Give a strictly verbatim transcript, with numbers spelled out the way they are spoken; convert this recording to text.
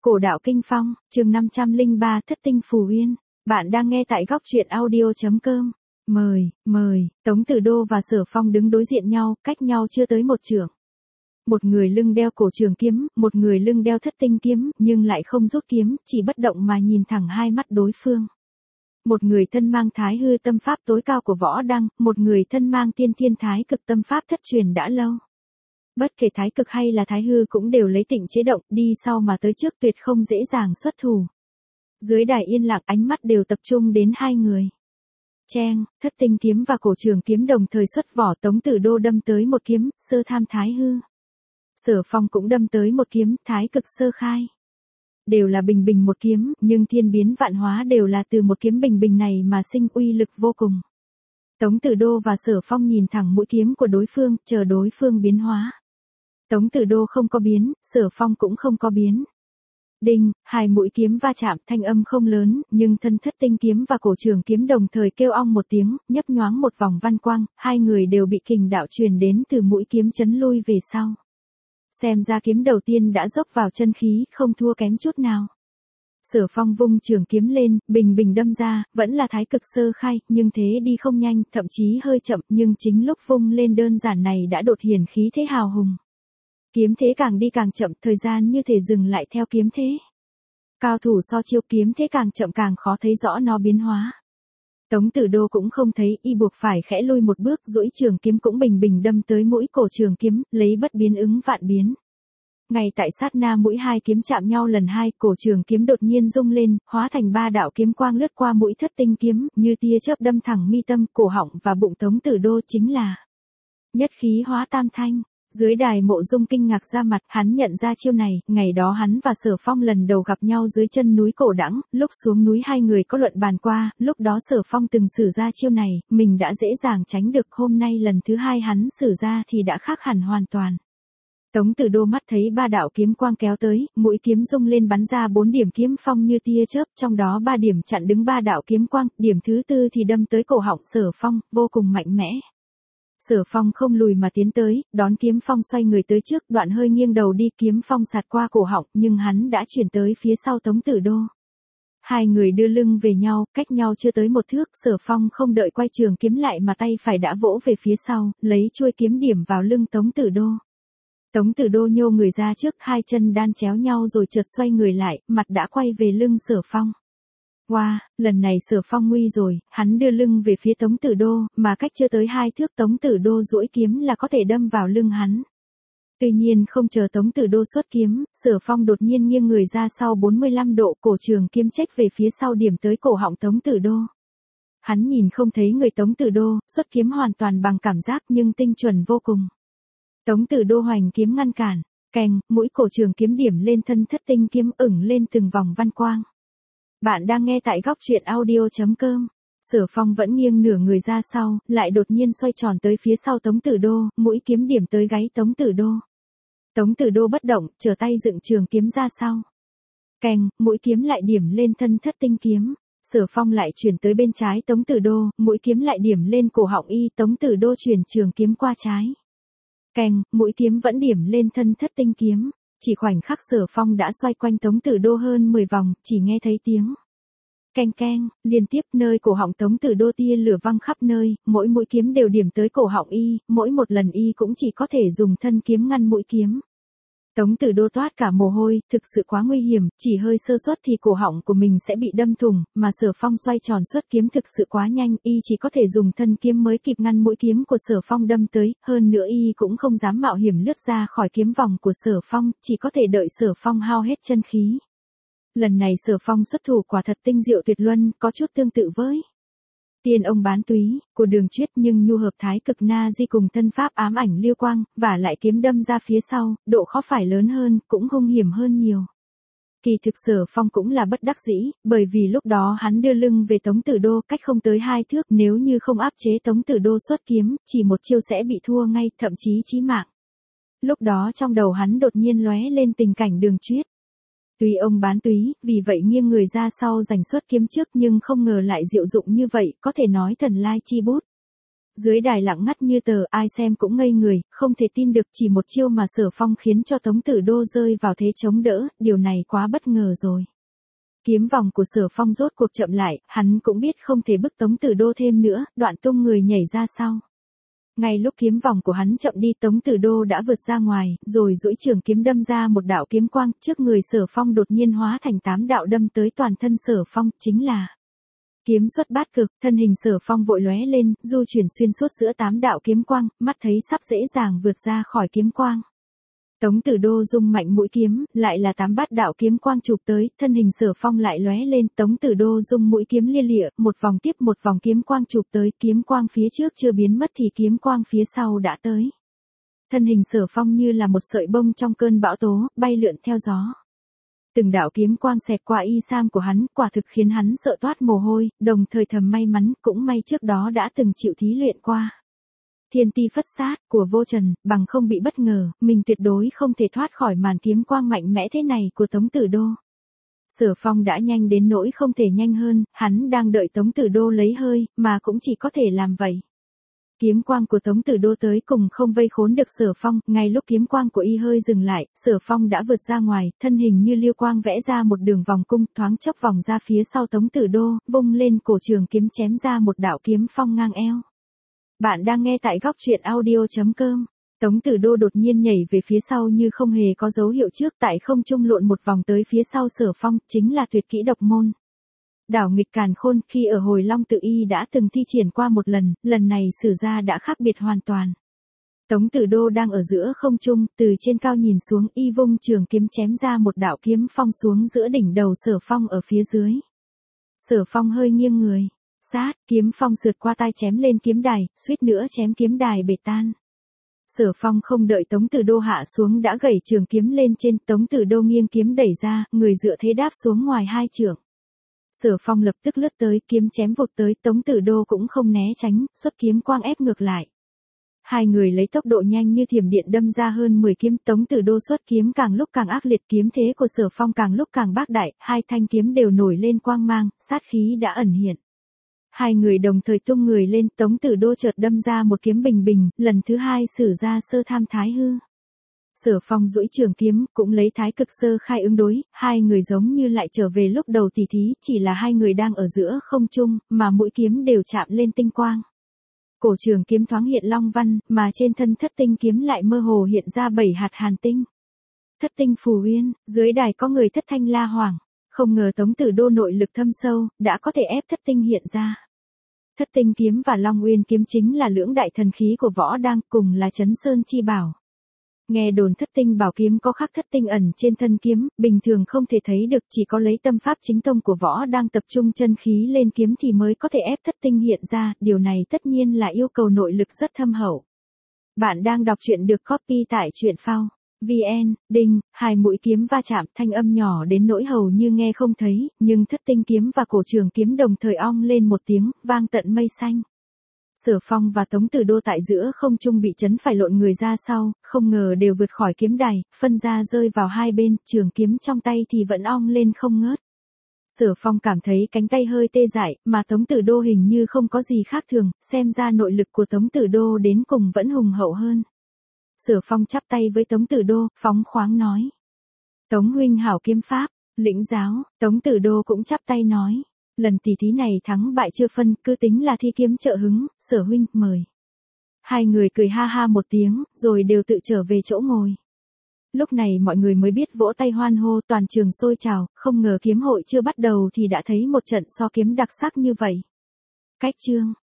Cổ đạo kinh phong, chương năm trăm lẻ ba thất tinh phù uyên. Bạn đang nghe tại góc truyện audio.com. Mời, mời, Tống Tử Đô và Sở Phong đứng đối diện nhau, cách nhau chưa tới một trượng. Một người lưng đeo cổ trường kiếm, một người lưng đeo thất tinh kiếm, nhưng lại không rút kiếm, chỉ bất động mà nhìn thẳng hai mắt đối phương. Một người thân mang thái hư tâm pháp tối cao của võ đăng, một người thân mang tiên thiên thái cực tâm pháp thất truyền đã lâu. Bất kể thái cực hay là thái hư cũng đều lấy tịnh chế động, đi sau mà tới trước tuyệt không dễ dàng xuất thủ. Dưới đài yên lặng ánh mắt đều tập trung đến hai người. Cheng, thất tinh kiếm và cổ trường kiếm đồng thời xuất vỏ. Tống Tử Đô đâm tới một kiếm, sơ tham thái hư. Sở Phong cũng đâm tới một kiếm, thái cực sơ khai. Đều là bình bình một kiếm, nhưng thiên biến vạn hóa đều là từ một kiếm bình bình này mà sinh uy lực vô cùng. Tống Tử Đô và Sở Phong nhìn thẳng mũi kiếm của đối phương, chờ đối phương biến hóa. Tống Tử Đô không có biến, Sở Phong cũng không có biến. Đinh, hai mũi kiếm va chạm, thanh âm không lớn, nhưng thân thất tinh kiếm và cổ trường kiếm đồng thời kêu ong một tiếng, nhấp nhoáng một vòng văn quang, hai người đều bị kình đạo truyền đến từ mũi kiếm chấn lui về sau. Xem ra kiếm đầu tiên đã dốc vào chân khí, không thua kém chút nào. Sở Phong vung trường kiếm lên, bình bình đâm ra, vẫn là thái cực sơ khai, nhưng thế đi không nhanh, thậm chí hơi chậm, nhưng chính lúc vung lên đơn giản này đã đột hiển khí thế hào hùng. Kiếm thế càng đi càng chậm, thời gian như thể dừng lại theo kiếm thế. Cao thủ so chiêu, kiếm thế càng chậm càng khó thấy rõ nó biến hóa. Tống Tử Đô cũng không thấy, y buộc phải khẽ lui một bước, duỗi trường kiếm cũng bình bình đâm tới mũi cổ trường kiếm, lấy bất biến ứng vạn biến. Ngay tại sát na mũi hai kiếm chạm nhau lần hai, cổ trường kiếm đột nhiên rung lên, hóa thành ba đạo kiếm quang lướt qua mũi thất tinh kiếm, như tia chớp đâm thẳng mi tâm, cổ họng và bụng Tống Tử Đô, chính là nhất khí hóa tam thanh. Dưới đài Mộ Dung kinh ngạc ra mặt, hắn nhận ra chiêu này, ngày đó hắn và Sở Phong lần đầu gặp nhau dưới chân núi Cổ Đẳng, lúc xuống núi hai người có luận bàn qua, lúc đó Sở Phong từng sử ra chiêu này, mình đã dễ dàng tránh được, hôm nay lần thứ hai hắn sử ra thì đã khác hẳn hoàn toàn. Tống Tử Đô mắt thấy ba đạo kiếm quang kéo tới, mũi kiếm rung lên bắn ra bốn điểm kiếm phong như tia chớp, trong đó ba điểm chặn đứng ba đạo kiếm quang, điểm thứ tư thì đâm tới cổ họng Sở Phong, vô cùng mạnh mẽ. Sở Phong không lùi mà tiến tới, đón kiếm phong xoay người tới trước, đoạn hơi nghiêng đầu đi, kiếm phong sạt qua cổ họng, nhưng hắn đã chuyển tới phía sau Tống Tử Đô. Hai người đưa lưng về nhau, cách nhau chưa tới một thước, Sở Phong không đợi quay trường kiếm lại mà tay phải đã vỗ về phía sau, lấy chuôi kiếm điểm vào lưng Tống Tử Đô. Tống Tử Đô nhô người ra trước, hai chân đan chéo nhau rồi chợt xoay người lại, mặt đã quay về lưng Sở Phong. Wow, lần này Sở Phong nguy rồi, hắn đưa lưng về phía Tống Tử Đô, mà cách chưa tới hai thước Tống Tử Đô duỗi kiếm là có thể đâm vào lưng hắn. Tuy nhiên không chờ Tống Tử Đô xuất kiếm, Sở Phong đột nhiên nghiêng người ra sau bốn mươi lăm độ, cổ trường kiếm chếch về phía sau điểm tới cổ họng Tống Tử Đô. Hắn nhìn không thấy người Tống Tử Đô, xuất kiếm hoàn toàn bằng cảm giác nhưng tinh chuẩn vô cùng. Tống Tử Đô hoành kiếm ngăn cản, kèng, mũi cổ trường kiếm điểm lên thân thất tinh kiếm ửng lên từng vòng văn quang. Bạn đang nghe tại góc truyện audio.com. Sở Phong vẫn nghiêng nửa người ra sau, lại đột nhiên xoay tròn tới phía sau Tống Tử Đô, mũi kiếm điểm tới gáy Tống Tử Đô. Tống Tử Đô bất động, trở tay dựng trường kiếm ra sau. Kèng, mũi kiếm lại điểm lên thân thất tinh kiếm. Sở Phong lại chuyển tới bên trái Tống Tử Đô, mũi kiếm lại điểm lên cổ họng y, Tống Tử Đô chuyển trường kiếm qua trái. Kèng, mũi kiếm vẫn điểm lên thân thất tinh kiếm. Chỉ khoảnh khắc Sở Phong đã xoay quanh Tống Tử Đô hơn mười vòng, chỉ nghe thấy tiếng keng keng, liên tiếp, nơi cổ họng Tống Tử Đô tia lửa văng khắp nơi, mỗi mũi kiếm đều điểm tới cổ họng y, mỗi một lần y cũng chỉ có thể dùng thân kiếm ngăn mũi kiếm. Tống Tử Đô toát cả mồ hôi, thực sự quá nguy hiểm, chỉ hơi sơ suất thì cổ họng của mình sẽ bị đâm thủng, mà Sở Phong xoay tròn xuất kiếm thực sự quá nhanh, y chỉ có thể dùng thân kiếm mới kịp ngăn mũi kiếm của Sở Phong đâm tới, hơn nữa y cũng không dám mạo hiểm lướt ra khỏi kiếm vòng của Sở Phong, chỉ có thể đợi Sở Phong hao hết chân khí. Lần này Sở Phong xuất thủ quả thật tinh diệu tuyệt luân, có chút tương tự với Tiên Ông Bán Túy của Đường Chuyết, nhưng nhu hợp thái cực na di cùng thân pháp ám ảnh liêu quang, và lại kiếm đâm ra phía sau, độ khó phải lớn hơn, cũng hung hiểm hơn nhiều. Kỳ thực Sở Phong cũng là bất đắc dĩ, bởi vì lúc đó hắn đưa lưng về Tống Tử Đô, cách không tới hai thước, nếu như không áp chế Tống Tử Đô xuất kiếm, chỉ một chiêu sẽ bị thua ngay, thậm chí chí mạng. Lúc đó trong đầu hắn đột nhiên lóe lên tình cảnh Đường Chuyết. Tuy ông bán túy, vì vậy nghiêng người ra sau giành xuất kiếm trước, nhưng không ngờ lại diệu dụng như vậy, có thể nói thần lai chi bút. Dưới đài lặng ngắt như tờ, ai xem cũng ngây người, không thể tin được chỉ một chiêu mà Sở Phong khiến cho Tống Tử Đô rơi vào thế chống đỡ, điều này quá bất ngờ rồi. Kiếm vòng của Sở Phong rốt cuộc chậm lại, hắn cũng biết không thể bức Tống Tử Đô thêm nữa, đoạn tung người nhảy ra sau. Ngay lúc kiếm vòng của hắn chậm đi, Tống Tử Đô đã vượt ra ngoài, rồi duỗi trường kiếm đâm ra một đạo kiếm quang, trước người Sở Phong đột nhiên hóa thành tám đạo đâm tới toàn thân Sở Phong, chính là kiếm xuất bát cực. Thân hình Sở Phong vội lóe lên, du chuyển xuyên suốt giữa tám đạo kiếm quang, mắt thấy sắp dễ dàng vượt ra khỏi kiếm quang. Tống Tử Đô rung mạnh mũi kiếm, lại là tám bát đạo kiếm quang chụp tới, thân hình Sở Phong lại lóe lên, Tống Tử Đô rung mũi kiếm lia lịa, một vòng tiếp một vòng kiếm quang chụp tới, kiếm quang phía trước chưa biến mất thì kiếm quang phía sau đã tới. Thân hình Sở Phong như là một sợi bông trong cơn bão tố, bay lượn theo gió. Từng đạo kiếm quang xẹt qua y sam của hắn, quả thực khiến hắn sợ toát mồ hôi, đồng thời thầm may mắn, cũng may trước đó đã từng chịu thí luyện qua. Thiên ti phất sát của vô trần, bằng không bị bất ngờ, mình tuyệt đối không thể thoát khỏi màn kiếm quang mạnh mẽ thế này của Tống Tử Đô. Sở Phong đã nhanh đến nỗi không thể nhanh hơn, hắn đang đợi Tống Tử Đô lấy hơi, mà cũng chỉ có thể làm vậy. Kiếm quang của Tống Tử Đô tới cùng không vây khốn được Sở Phong, ngay lúc kiếm quang của y hơi dừng lại, Sở Phong đã vượt ra ngoài, thân hình như liêu quang vẽ ra một đường vòng cung, thoáng chốc vòng ra phía sau Tống Tử Đô, vung lên cổ trường kiếm chém ra một đạo kiếm phong ngang eo. Bạn đang nghe tại góc truyện audio chấm com. Tống Tử Đô đột nhiên nhảy về phía sau như không hề có dấu hiệu trước, tại không trung lộn một vòng tới phía sau Sở Phong, chính là tuyệt kỹ độc môn đảo nghịch càn khôn, khi ở Hồi Long Tự y đã từng thi triển qua một lần, lần này sử ra đã khác biệt hoàn toàn. Tống Tử Đô đang ở giữa không trung, từ trên cao nhìn xuống, y vung trường kiếm chém ra một đạo kiếm phong xuống giữa đỉnh đầu Sở Phong ở phía dưới. Sở Phong hơi nghiêng người, sát, kiếm phong sượt qua tai chém lên kiếm đài, suýt nữa chém kiếm đài bể tan. Sở Phong không đợi Tống Tử Đô hạ xuống đã gẩy trường kiếm lên trên, Tống Tử Đô nghiêng kiếm đẩy ra, người dựa thế đáp xuống ngoài hai chưởng. Sở Phong lập tức lướt tới, kiếm chém vụt tới, Tống Tử Đô cũng không né tránh, xuất kiếm quang ép ngược lại. Hai người lấy tốc độ nhanh như thiểm điện đâm ra hơn mười kiếm, Tống Tử Đô xuất kiếm càng lúc càng ác liệt, kiếm thế của Sở Phong càng lúc càng bác đại, hai thanh kiếm đều nổi lên quang mang, sát khí đã ẩn hiện. Hai người đồng thời tung người lên, Tống Tử Đô chợt đâm ra một kiếm bình bình, lần thứ hai sử ra sơ tham thái hư. Sở Phong duỗi trường kiếm, cũng lấy thái cực sơ khai ứng đối, hai người giống như lại trở về lúc đầu tỉ thí, chỉ là hai người đang ở giữa không trung, mà mũi kiếm đều chạm lên tinh quang. Cổ trường kiếm thoáng hiện long văn, mà trên thân thất tinh kiếm lại mơ hồ hiện ra bảy hạt hàn tinh. Thất tinh phù uyên, dưới đài có người thất thanh la hoảng, không ngờ Tống Tử Đô nội lực thâm sâu, đã có thể ép thất tinh hiện ra. Thất tinh kiếm và Long Uyên kiếm chính là lưỡng đại thần khí của võ đang, cùng là Chấn Sơn chi bảo. Nghe đồn thất tinh bảo kiếm có khắc thất tinh ẩn trên thân kiếm, bình thường không thể thấy được, chỉ có lấy tâm pháp chính tông của võ đang tập trung chân khí lên kiếm thì mới có thể ép thất tinh hiện ra, điều này tất nhiên là yêu cầu nội lực rất thâm hậu. Bạn đang đọc truyện được copy tại truyện phao vê en, đinh, hai mũi kiếm va chạm, thanh âm nhỏ đến nỗi hầu như nghe không thấy, nhưng thất tinh kiếm và cổ trường kiếm đồng thời ong lên một tiếng, vang tận mây xanh. Sở Phong và Tống Tử Đô tại giữa không trung bị chấn phải lộn người ra sau, không ngờ đều vượt khỏi kiếm đài, phân ra rơi vào hai bên, trường kiếm trong tay thì vẫn ong lên không ngớt. Sở Phong cảm thấy cánh tay hơi tê dại, mà Tống Tử Đô hình như không có gì khác thường, xem ra nội lực của Tống Tử Đô đến cùng vẫn hùng hậu hơn. Sở Phong chắp tay với Tống Tử Đô, phóng khoáng nói: Tống huynh hảo kiếm pháp, lĩnh giáo. Tống Tử Đô cũng chắp tay nói: lần tỷ thí này thắng bại chưa phân, cứ tính là thi kiếm trợ hứng, Sở huynh, mời. Hai người cười ha ha một tiếng, rồi đều tự trở về chỗ ngồi. Lúc này mọi người mới biết vỗ tay hoan hô, toàn trường sôi trào, không ngờ kiếm hội chưa bắt đầu thì đã thấy một trận so kiếm đặc sắc như vậy. Cách chương